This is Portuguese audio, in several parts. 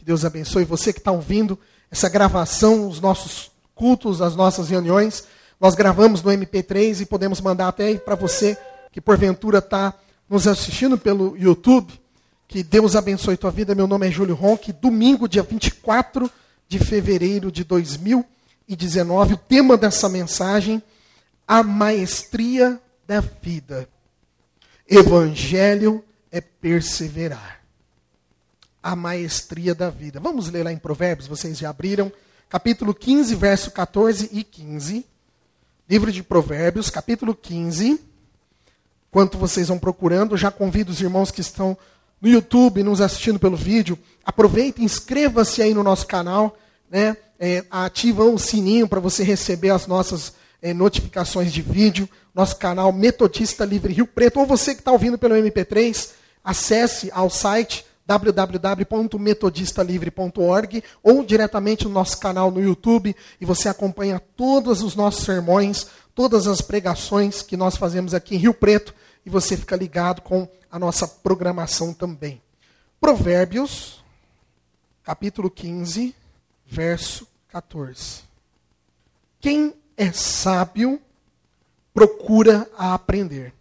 Que Deus abençoe você que está ouvindo essa gravação, os nossos cultos, as nossas reuniões. Nós gravamos no MP3 e podemos mandar até para você que porventura está nos assistindo pelo YouTube. Que Deus abençoe tua vida. Meu nome é Júlio Ronck. Domingo, dia 24 de fevereiro de 2019. O tema dessa mensagem, a maestria da vida. Evangelho é perseverar. A maestria da vida. Vamos ler lá em Provérbios, vocês já abriram. Capítulo 15, verso 14 e 15. Livro de Provérbios, capítulo 15. Enquanto vocês vão procurando, já convido os irmãos que estão no YouTube, nos assistindo pelo vídeo, aproveita, inscreva-se aí no nosso canal, né? Ativa o sininho para você receber as nossas notificações de vídeo. Nosso canal Metodista Livre Rio Preto. Ou você que está ouvindo pelo MP3, acesse ao site www.metodistalivre.org ou diretamente no nosso canal no YouTube e você acompanha todos os nossos sermões, todas as pregações que nós fazemos aqui em Rio Preto e você fica ligado com a nossa programação também. Provérbios, capítulo 15, verso 14. Quem é sábio procura a aprender,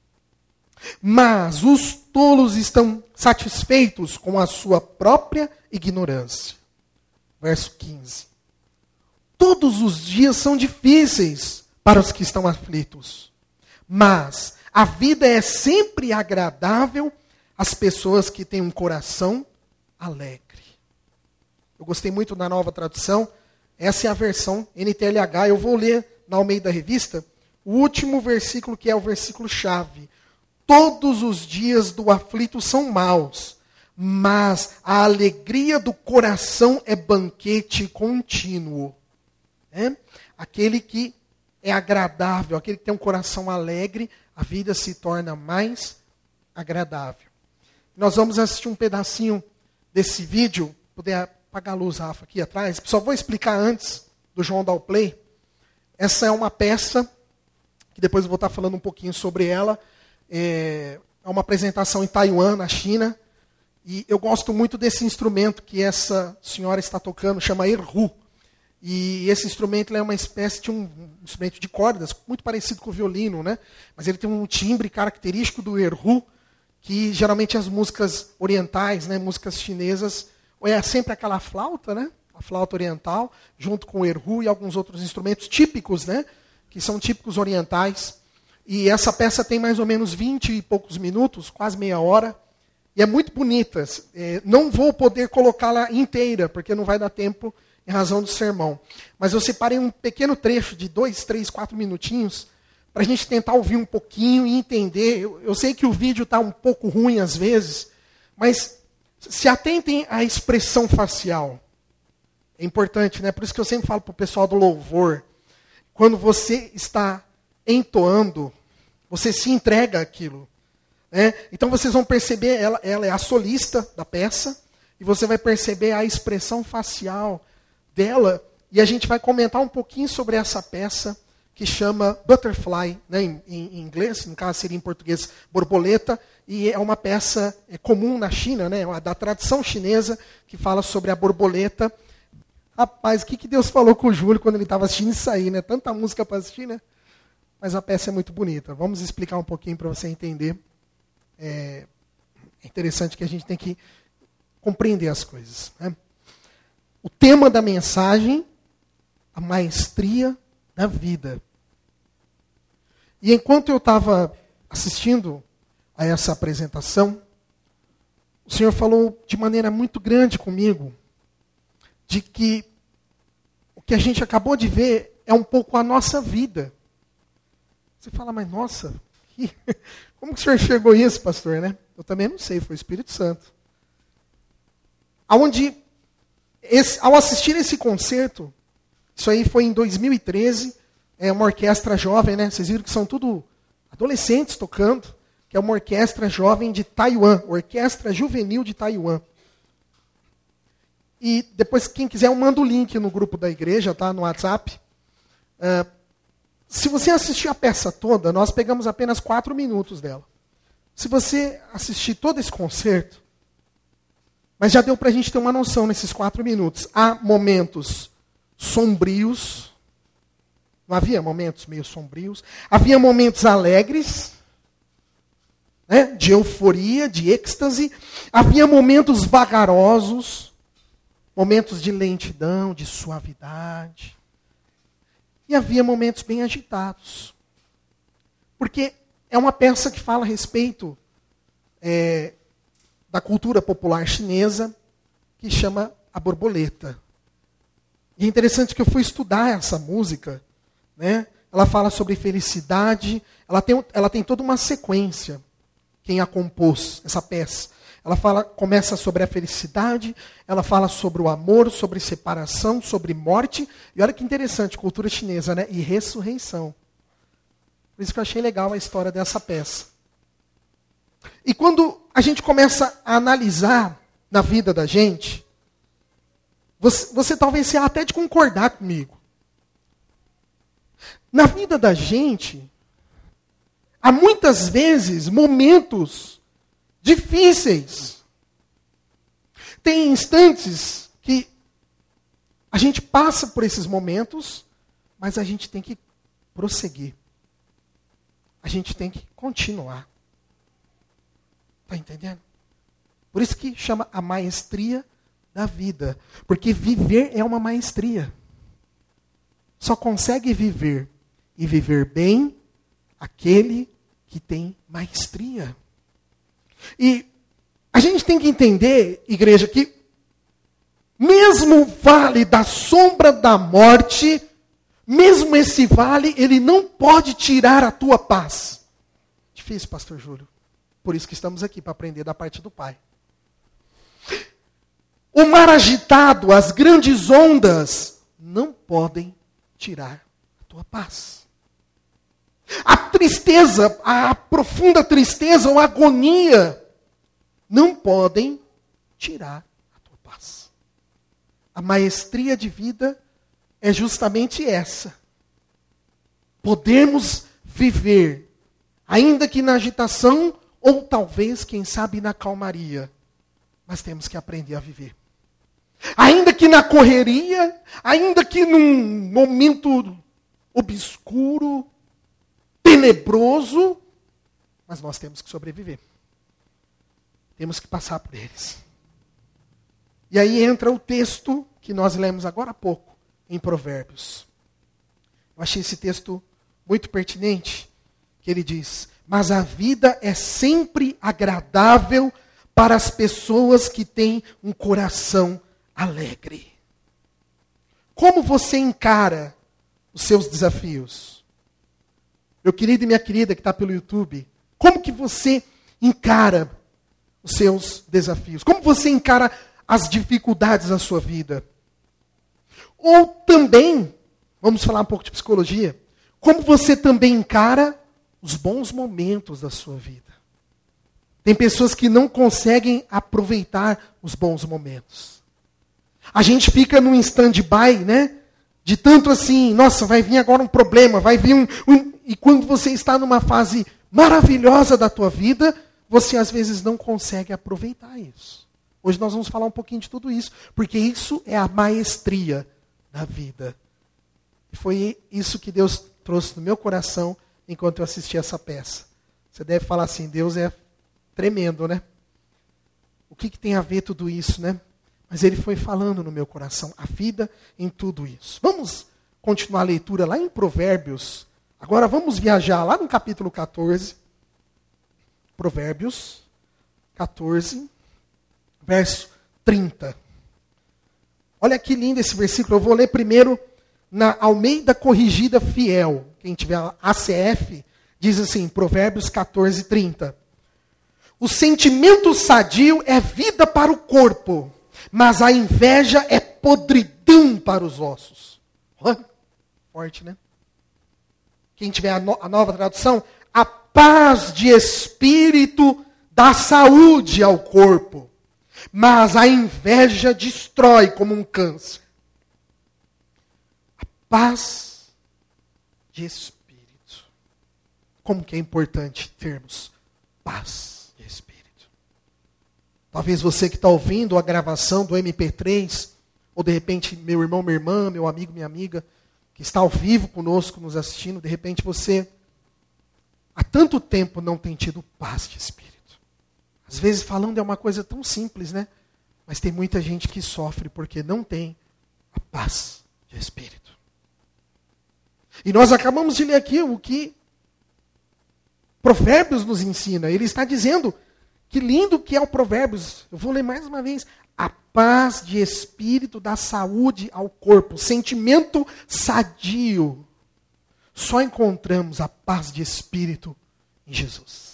mas os tolos estão satisfeitos com a sua própria ignorância. Verso 15. Todos os dias são difíceis para os que estão aflitos, mas a vida é sempre agradável às pessoas que têm um coração alegre. Eu gostei muito da Nova Tradução. Essa é a versão NTLH. Eu vou ler na Almeida Revista o último versículo, que é o versículo-chave. Todos os dias do aflito são maus, mas a alegria do coração é banquete contínuo. Aquele que é agradável, aquele que tem um coração alegre, a vida se torna mais agradável. Nós vamos assistir um pedacinho desse vídeo. Puder apagar a luz, Rafa, aqui atrás. Só vou explicar antes do João dar o play. Essa é uma peça, que depois eu vou estar falando um pouquinho sobre ela. É uma apresentação em Taiwan, na China. E eu gosto muito desse instrumento que essa senhora está tocando, chama erhu. E esse instrumento é uma espécie de um instrumento de cordas, muito parecido com o violino, né? Mas ele tem um timbre característico do erhu, que geralmente as músicas orientais, né, músicas chinesas, é sempre aquela flauta, né? A flauta oriental, junto com o erhu e alguns outros instrumentos típicos, né? Que são típicos orientais. E essa peça tem mais ou menos 20 e poucos minutos, quase meia hora. E é muito bonita. Não vou poder colocá-la inteira, porque não vai dar tempo em razão do sermão. Mas eu separei um pequeno trecho de 2, 3, 4 minutinhos para a gente tentar ouvir um pouquinho e entender. Eu sei que o vídeo está um pouco ruim às vezes, mas se atentem à expressão facial. É importante, né? Por isso que eu sempre falo para o pessoal do louvor. Quando você está entoando, você se entrega àquilo. Né? Então vocês vão perceber, ela é a solista da peça, e você vai perceber a expressão facial dela, e a gente vai comentar um pouquinho sobre essa peça, que chama Butterfly, né, em inglês, no caso seria em português borboleta, e é uma peça comum na China, né, da tradição chinesa, que fala sobre a borboleta. Rapaz, o que Deus falou com o Júlio quando ele estava assistindo isso aí, né? Tanta música para assistir, né? Mas a peça é muito bonita. Vamos explicar um pouquinho para você entender. É interessante que a gente tem que compreender as coisas. Né? O tema da mensagem, a maestria da vida. E enquanto eu estava assistindo a essa apresentação, o Senhor falou de maneira muito grande comigo, de que o que a gente acabou de ver é um pouco a nossa vida. Você fala, mas nossa, como que o senhor enxergou isso, pastor? Né? Eu também não sei, foi o Espírito Santo. Ao assistir esse concerto, isso aí foi em 2013, é uma orquestra jovem, né? Vocês viram que são tudo adolescentes tocando, que é uma orquestra jovem de Taiwan, Orquestra Juvenil de Taiwan. E depois, quem quiser, eu mando o link no grupo da igreja, tá? No WhatsApp. Se você assistir a peça toda, nós pegamos apenas 4 minutos dela. Se você assistir todo esse concerto, Mas já deu para a gente ter uma noção nesses 4 minutos. Há momentos sombrios. Não havia momentos meio sombrios. Havia momentos alegres, né, de euforia, de êxtase. Havia momentos vagarosos, momentos de lentidão, de suavidade. E havia momentos bem agitados. Porque é uma peça que fala a respeito da cultura popular chinesa, que chama A Borboleta. E é interessante que eu fui estudar essa música, né? Ela fala sobre felicidade, ela tem toda uma sequência, quem a compôs, essa peça. Começa sobre a felicidade, ela fala sobre o amor, sobre separação, sobre morte, e olha que interessante, cultura chinesa, né? E ressurreição. Por isso que eu achei legal a história dessa peça. E quando a gente começa a analisar na vida da gente, você talvez seja até de concordar comigo. Na vida da gente, há muitas vezes momentos difíceis. Tem instantes que a gente passa por esses momentos, mas a gente tem que prosseguir. A gente tem que continuar. Está entendendo? Por isso que chama a maestria da vida. Porque viver é uma maestria. Só consegue viver e viver bem aquele que tem maestria. E a gente tem que entender, igreja, que mesmo o vale da sombra da morte, mesmo esse vale, ele não pode tirar a tua paz. Difícil, pastor Júlio. Por isso que estamos aqui, para aprender da parte do Pai. O mar agitado, as grandes ondas, não podem tirar a tua paz. A tristeza, a profunda tristeza ou agonia, não podem tirar a tua paz. A maestria de vida é justamente essa. Podemos viver, ainda que na agitação, ou talvez, quem sabe, na calmaria. Mas temos que aprender a viver. Ainda que na correria, ainda que num momento obscuro, tenebroso, mas nós temos que sobreviver. Temos que passar por eles. E aí entra o texto que nós lemos agora há pouco, em Provérbios. Eu achei esse texto muito pertinente, que ele diz: mas a vida é sempre agradável para as pessoas que têm um coração alegre. Como você encara os seus desafios? Meu querido e minha querida que está pelo YouTube, como que você encara os seus desafios? Como você encara as dificuldades da sua vida? Ou também, vamos falar um pouco de psicologia, como você também encara os bons momentos da sua vida? Tem pessoas que não conseguem aproveitar os bons momentos. A gente fica num stand-by, né? De tanto assim, nossa, vai vir agora um problema, vai vir E quando você está numa fase maravilhosa da tua vida, você às vezes não consegue aproveitar isso. Hoje nós vamos falar um pouquinho de tudo isso, porque isso é a maestria da vida. E foi isso que Deus trouxe no meu coração enquanto eu assistia essa peça. Você deve falar assim, Deus é tremendo, né? O que tem a ver tudo isso, né? Mas Ele foi falando no meu coração, a vida em tudo isso. Vamos continuar a leitura lá em Provérbios. Agora vamos viajar lá no capítulo 14. Provérbios 14, verso 30. Olha que lindo esse versículo. Eu vou ler primeiro na Almeida Corrigida Fiel. Quem tiver ACF, diz assim, Provérbios 14, 30. O sentimento sadio é vida para o corpo, mas a inveja é podridão para os ossos. Forte, né? Quem tiver a nova tradução, a paz de espírito dá saúde ao corpo, mas a inveja destrói como um câncer. A paz de espírito. Como que é importante termos paz de espírito. Talvez você que está ouvindo a gravação do MP3, ou de repente meu irmão, minha irmã, meu amigo, minha amiga, que está ao vivo conosco, nos assistindo, de repente você há tanto tempo não tem tido paz de espírito. Às vezes falando é uma coisa tão simples, né? Mas tem muita gente que sofre porque não tem a paz de espírito. E nós acabamos de ler aqui o que Provérbios nos ensina. Ele está dizendo, que lindo que é o Provérbios. Eu vou ler mais uma vez. A paz de espírito dá saúde ao corpo, sentimento sadio. Só encontramos a paz de espírito em Jesus.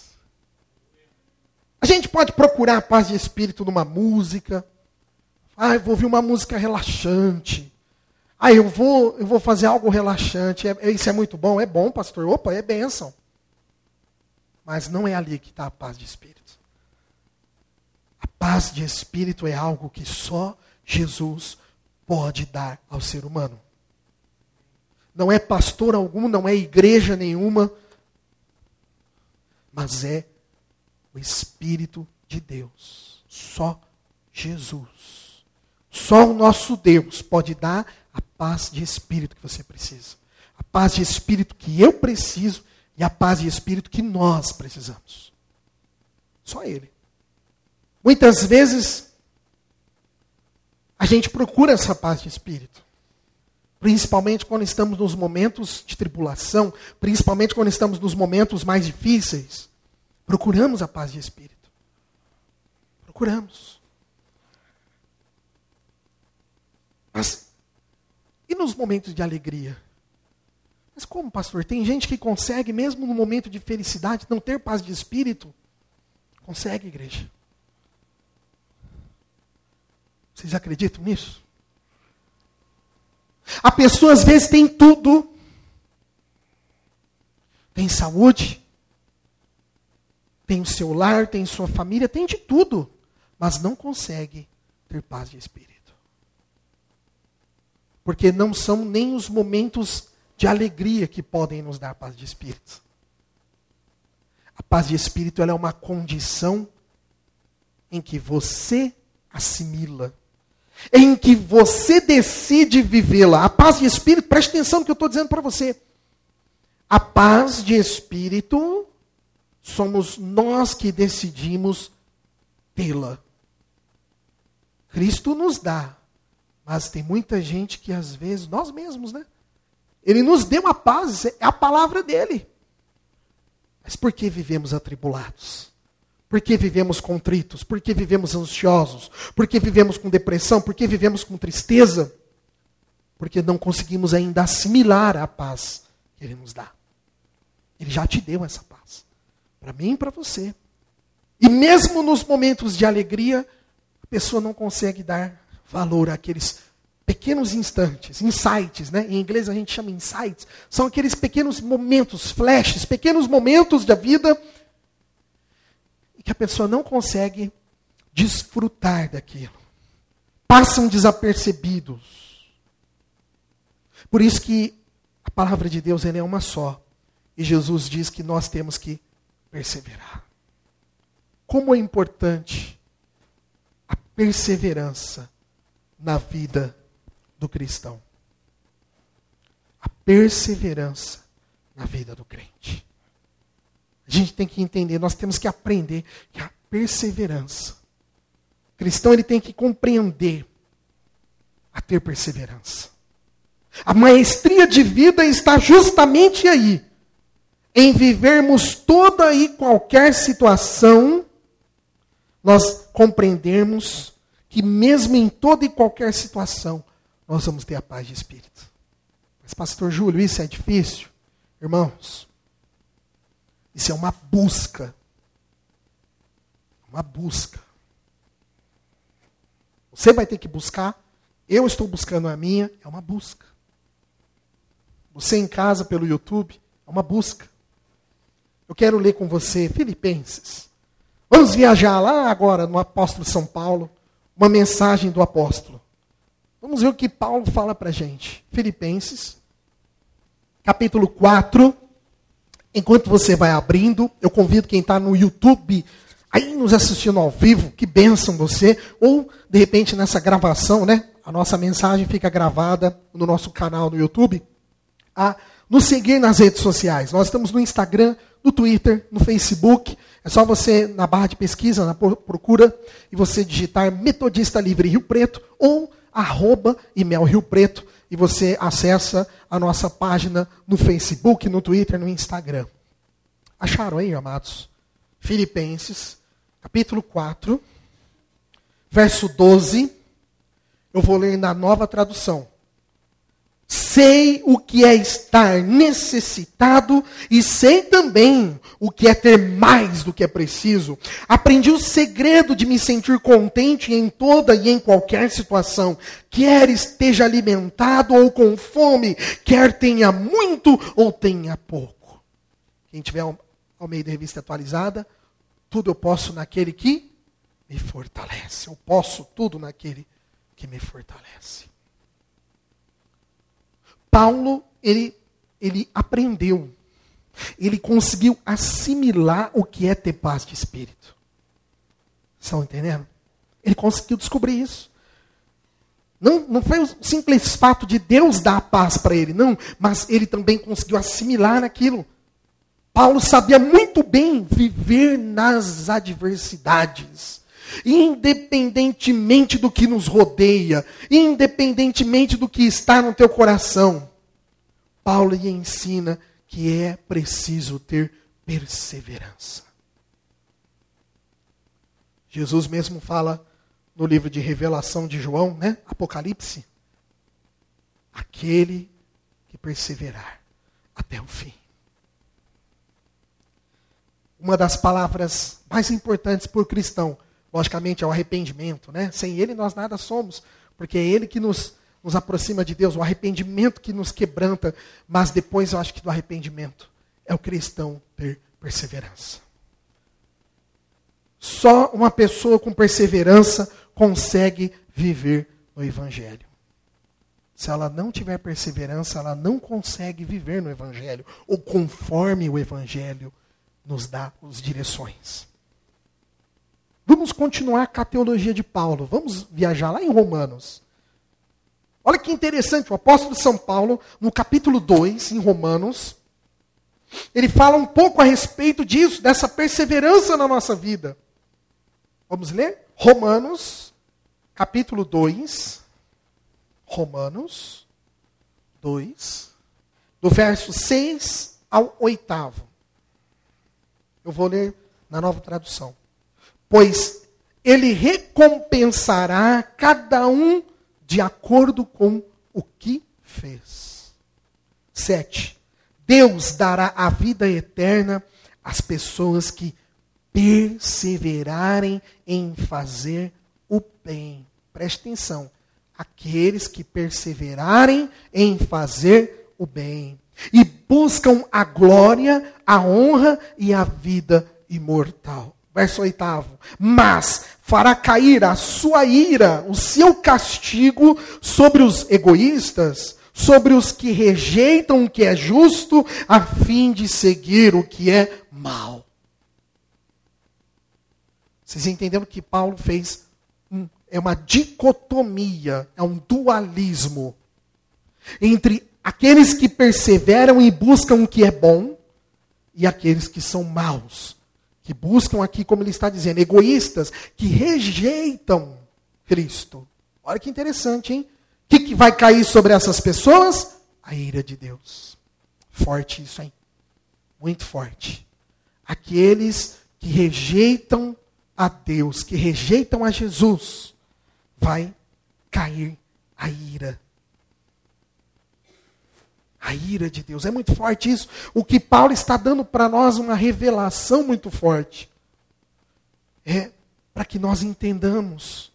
A gente pode procurar a paz de espírito numa música. Eu vou ouvir uma música relaxante. Eu vou fazer algo relaxante. Isso é muito bom? É bom, pastor. Opa, é bênção. Mas não é ali que está a paz de espírito. A paz de espírito é algo que só Jesus pode dar ao ser humano. Não é pastor algum, não é igreja nenhuma, mas é o Espírito de Deus. Só Jesus. Só o nosso Deus pode dar a paz de espírito que você precisa. A paz de espírito que eu preciso e a paz de espírito que nós precisamos. Só Ele. Muitas vezes a gente procura essa paz de espírito. Principalmente quando estamos nos momentos de tribulação, principalmente quando estamos nos momentos mais difíceis. Procuramos a paz de espírito. Procuramos. Mas, e nos momentos de alegria? Mas como, pastor? Tem gente que consegue, mesmo no momento de felicidade, não ter paz de espírito? Consegue, igreja. Vocês acreditam nisso? A pessoa às vezes tem tudo. Tem saúde. Tem o seu lar, tem sua família, tem de tudo. Mas não consegue ter paz de espírito. Porque não são nem os momentos de alegria que podem nos dar paz de espírito. A paz de espírito ela é uma condição em que você assimila. Em que você decide vivê-la. A paz de espírito, preste atenção no que eu estou dizendo para você. A paz de espírito somos nós que decidimos tê-la. Cristo nos dá. Mas tem muita gente que às vezes, nós mesmos, né? Ele nos deu a paz, é a palavra dele. Mas por que vivemos atribulados? Por que vivemos contritos? Por que vivemos ansiosos? Por que vivemos com depressão? Por que vivemos com tristeza? Porque não conseguimos ainda assimilar a paz que Ele nos dá. Ele já te deu essa paz. Para mim e para você. E mesmo nos momentos de alegria, a pessoa não consegue dar valor àqueles pequenos instantes, insights, né? Em inglês a gente chama insights. São aqueles pequenos momentos, flashes, pequenos momentos da vida e que a pessoa não consegue desfrutar daquilo. Passam desapercebidos. Por isso que a palavra de Deus ela é uma só. E Jesus diz que nós temos que perseverar. Como é importante a perseverança na vida do cristão. A perseverança na vida do crente. A gente tem que entender, nós temos que aprender que a perseverança. O cristão ele tem que compreender a ter perseverança. A maestria de vida está justamente aí. Em vivermos toda e qualquer situação, nós compreendermos que mesmo em toda e qualquer situação, nós vamos ter a paz de espírito. Mas, pastor Júlio, isso é difícil? Irmãos, isso é uma busca. Uma busca. Você vai ter que buscar, eu estou buscando a minha, é uma busca. Você em casa, pelo YouTube, é uma busca. Eu quero ler com você Filipenses. Vamos viajar lá agora no apóstolo São Paulo, uma mensagem do apóstolo. Vamos ver o que Paulo fala para a gente. Filipenses, capítulo 4. Enquanto você vai abrindo, eu convido quem está no YouTube aí nos assistindo ao vivo, que bênção você, ou de repente nessa gravação, né? A nossa mensagem fica gravada no nosso canal no YouTube, a nos seguir nas redes sociais. Nós estamos no Instagram, no Twitter, no Facebook. É só você, na barra de pesquisa, na procura, e você digitar Metodista Livre Rio Preto ou @Imel Rio Preto, e você acessa a nossa página no Facebook, no Twitter, no Instagram. Acharam aí, amados? Filipenses, capítulo 4, verso 12. Eu vou ler na Nova Tradução. Sei o que é estar necessitado e sei também o que é ter mais do que é preciso. Aprendi o segredo de me sentir contente em toda e em qualquer situação. Quer esteja alimentado ou com fome, quer tenha muito ou tenha pouco. Quem tiver ao meio da revista atualizada, tudo eu posso naquele que me fortalece. Eu posso tudo naquele que me fortalece. Paulo, ele aprendeu, ele conseguiu assimilar o que é ter paz de espírito. Estão entendendo? Ele conseguiu descobrir isso. Não foi o simples fato de Deus dar a paz para ele, não, mas ele também conseguiu assimilar aquilo. Paulo sabia muito bem viver nas adversidades. Independentemente do que nos rodeia, independentemente do que está no teu coração, Paulo lhe ensina que é preciso ter perseverança. Jesus mesmo fala no livro de Revelação de João, né? Apocalipse, aquele que perseverar até o fim. Uma das palavras mais importantes para o cristão, logicamente, é o arrependimento, né? Sem ele nós nada somos, porque é ele que nos aproxima de Deus, o arrependimento que nos quebranta, mas depois eu acho que do arrependimento é o cristão ter perseverança. Só uma pessoa com perseverança consegue viver no Evangelho. Se ela não tiver perseverança, ela não consegue viver no Evangelho, ou conforme o Evangelho nos dá as direções. Vamos continuar com a teologia de Paulo. Vamos viajar lá em Romanos. Olha que interessante, o apóstolo São Paulo, no capítulo 2, em Romanos, ele fala um pouco a respeito disso, dessa perseverança na nossa vida. Vamos ler? Romanos, capítulo 2. Romanos 2, do verso 6 ao 8. Eu vou ler na Nova Tradução. Pois ele recompensará cada um de acordo com o que fez. 7. Deus dará a vida eterna às pessoas que perseverarem em fazer o bem. Preste atenção. Aqueles que perseverarem em fazer o bem. E buscam a glória, a honra e a vida imortal. Verso 8. Mas fará cair a sua ira, o seu castigo sobre os egoístas, sobre os que rejeitam o que é justo, a fim de seguir o que é mal. Vocês entenderam que Paulo fez é uma dicotomia, é um dualismo entre aqueles que perseveram e buscam o que é bom e aqueles que são maus. Que buscam aqui, como ele está dizendo, egoístas, que rejeitam Cristo. Olha que interessante, hein? O que vai cair sobre essas pessoas? A ira de Deus. Forte isso, hein? Muito forte. Aqueles que rejeitam a Deus, que rejeitam a Jesus, vai cair a ira. A ira de Deus. É muito forte isso. O que Paulo está dando para nós uma revelação muito forte. É para que nós entendamos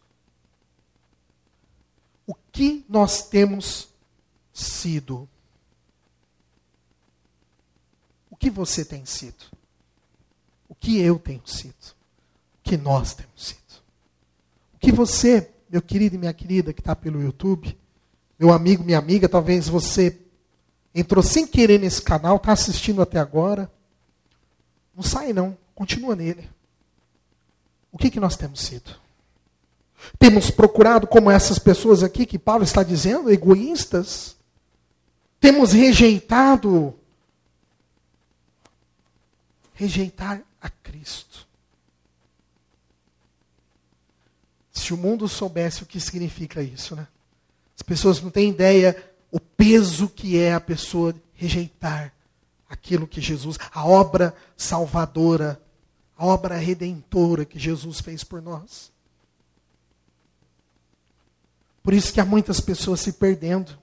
o que nós temos sido. O que você tem sido? O que eu tenho sido? O que nós temos sido? O que você, meu querido e minha querida que está pelo YouTube, meu amigo, minha amiga, talvez você entrou sem querer nesse canal, está assistindo até agora. Não sai não, continua nele. O que nós temos sido? Temos procurado, como essas pessoas aqui que Paulo está dizendo, egoístas? Temos rejeitar a Cristo. Se o mundo soubesse o que significa isso, né? As pessoas não têm ideia o peso que é a pessoa rejeitar aquilo que Jesus, a obra salvadora, a obra redentora que Jesus fez por nós. Por isso que há muitas pessoas se perdendo.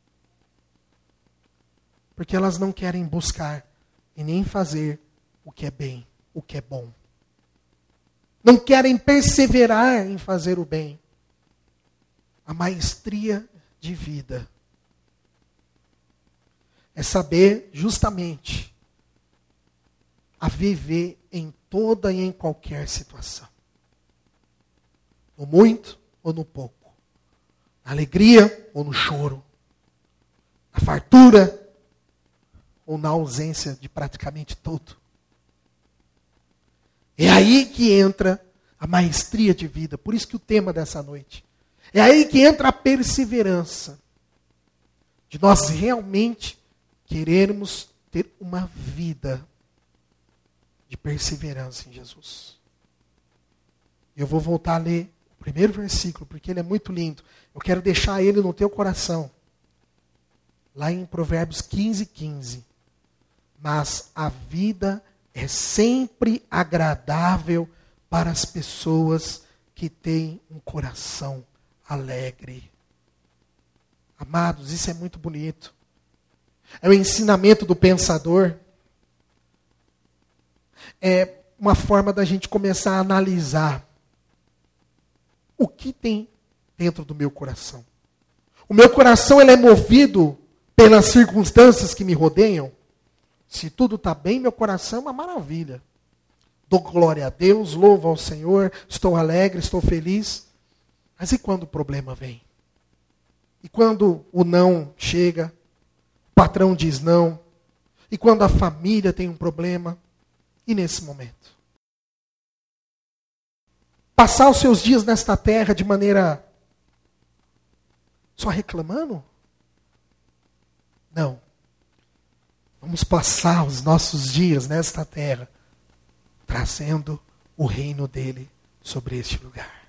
Porque elas não querem buscar e nem fazer o que é bem, o que é bom. Não querem perseverar em fazer o bem. A maestria de vida é saber justamente a viver em toda e em qualquer situação. No muito ou no pouco. Na alegria ou no choro. Na fartura ou na ausência de praticamente tudo. É aí que entra a maestria de vida. Por isso que o tema dessa noite. É aí que entra a perseverança. De nós realmente querermos ter uma vida de perseverança em Jesus. Eu vou voltar a ler o primeiro versículo, porque ele é muito lindo. Eu quero deixar ele no teu coração. Lá em Provérbios 15:15. Mas a vida é sempre agradável para as pessoas que têm um coração alegre. Amados, isso é muito bonito. É o ensinamento do pensador. É uma forma da gente começar a analisar o que tem dentro do meu coração. O meu coração ele é movido pelas circunstâncias que me rodeiam. Se tudo está bem, meu coração é uma maravilha. Dou glória a Deus, louvo ao Senhor, estou alegre, estou feliz. Mas e quando o problema vem? E quando o não chega? O patrão diz não? E quando a família tem um problema? E nesse momento? Passar os seus dias nesta terra de maneira só reclamando? Não. Vamos passar os nossos dias nesta terra trazendo o reino dele sobre este lugar.